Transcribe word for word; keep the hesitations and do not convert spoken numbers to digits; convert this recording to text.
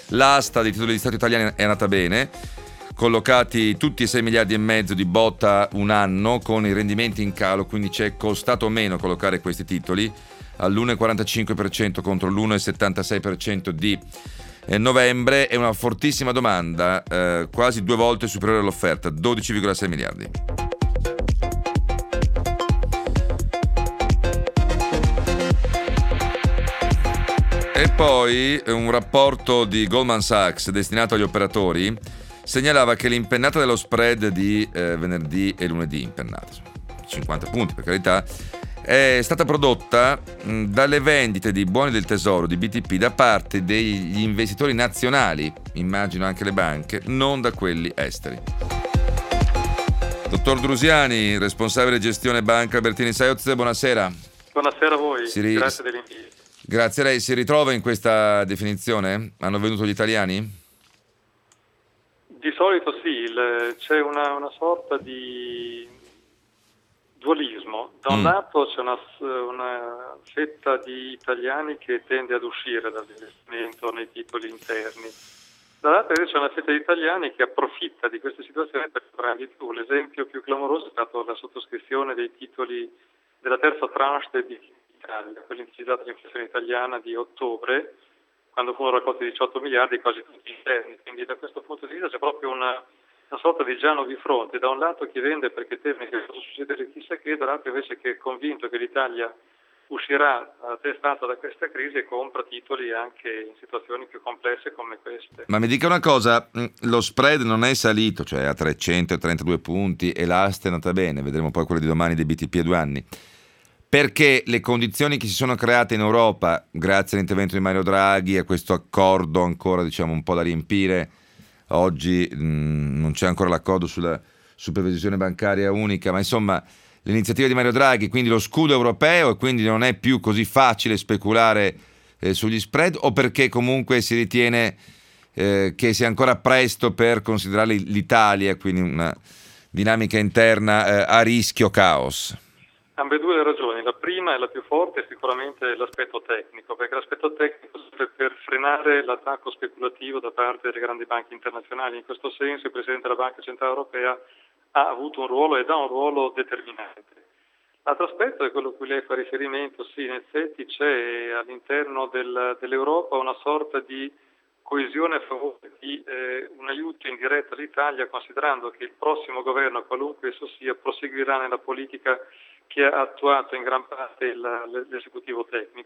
L'asta dei titoli di Stato italiani è andata bene, collocati tutti e sei miliardi e mezzo di botta un anno con i rendimenti in calo, quindi ci è costato meno collocare questi titoli all'uno virgola quarantacinque per cento contro l'uno virgola settantasei per cento di eh, novembre, e una fortissima domanda, eh, quasi due volte superiore all'offerta, dodici virgola sei miliardi. E poi un rapporto di Goldman Sachs destinato agli operatori segnalava che l'impennata dello spread di eh, venerdì e lunedì, impennata, cinquanta punti per carità, è stata prodotta mh, dalle vendite di buoni del tesoro, di B T P, da parte degli investitori nazionali, immagino anche le banche, non da quelli esteri. Dottor Drusiani, responsabile gestione Banca Albertini Saozze, buonasera. Buonasera a voi, ri- grazie dell'invito. Grazie a lei. Si ritrova in questa definizione? Hanno venuto gli italiani? Di solito sì, il, c'è una, una sorta di dualismo. Da un Mm. lato c'è una, una fetta di italiani che tende ad uscire dall'investimento nei titoli interni. Dall'altro invece c'è una fetta di italiani che approfitta di queste situazioni per comprare di più. L'esempio più clamoroso è stato la sottoscrizione dei titoli della terza tranche di Italia, quella indicizzata all'inflazione italiana di ottobre, quando furono raccolti diciotto miliardi, quasi tutti interni. Quindi da questo punto di vista c'è proprio una, una sorta di Giano di fronte. Da un lato chi vende perché teme che possa succedere chissà che, dall'altro invece che è convinto che l'Italia uscirà attestata da questa crisi e compra titoli anche in situazioni più complesse come queste. Ma mi dica una cosa, lo spread non è salito, cioè a trecentotrentadue punti, e l'asta è andata bene, vedremo poi quella di domani dei B T P a due anni, perché le condizioni che si sono create in Europa grazie all'intervento di Mario Draghi, a questo accordo ancora diciamo un po' da riempire, oggi mh, non c'è ancora l'accordo sulla supervisione bancaria unica, ma insomma l'iniziativa di Mario Draghi, quindi lo scudo europeo, e quindi non è più così facile speculare eh, sugli spread, o perché comunque si ritiene eh, che sia ancora presto per considerare l'Italia, quindi una dinamica interna eh, a rischio caos? Ambedue le ragioni. La prima e la più forte è sicuramente l'aspetto tecnico, perché l'aspetto tecnico serve per frenare l'attacco speculativo da parte delle grandi banche internazionali. In questo senso il Presidente della Banca Centrale Europea ha avuto un ruolo ed ha un ruolo determinante. L'altro aspetto è quello a cui lei fa riferimento. Sì, in effetti c'è all'interno del, dell'Europa una sorta di coesione a favore di eh, un aiuto indiretto all'Italia, considerando che il prossimo governo, qualunque esso sia, proseguirà nella politica che ha attuato in gran parte il, l'esecutivo tecnico.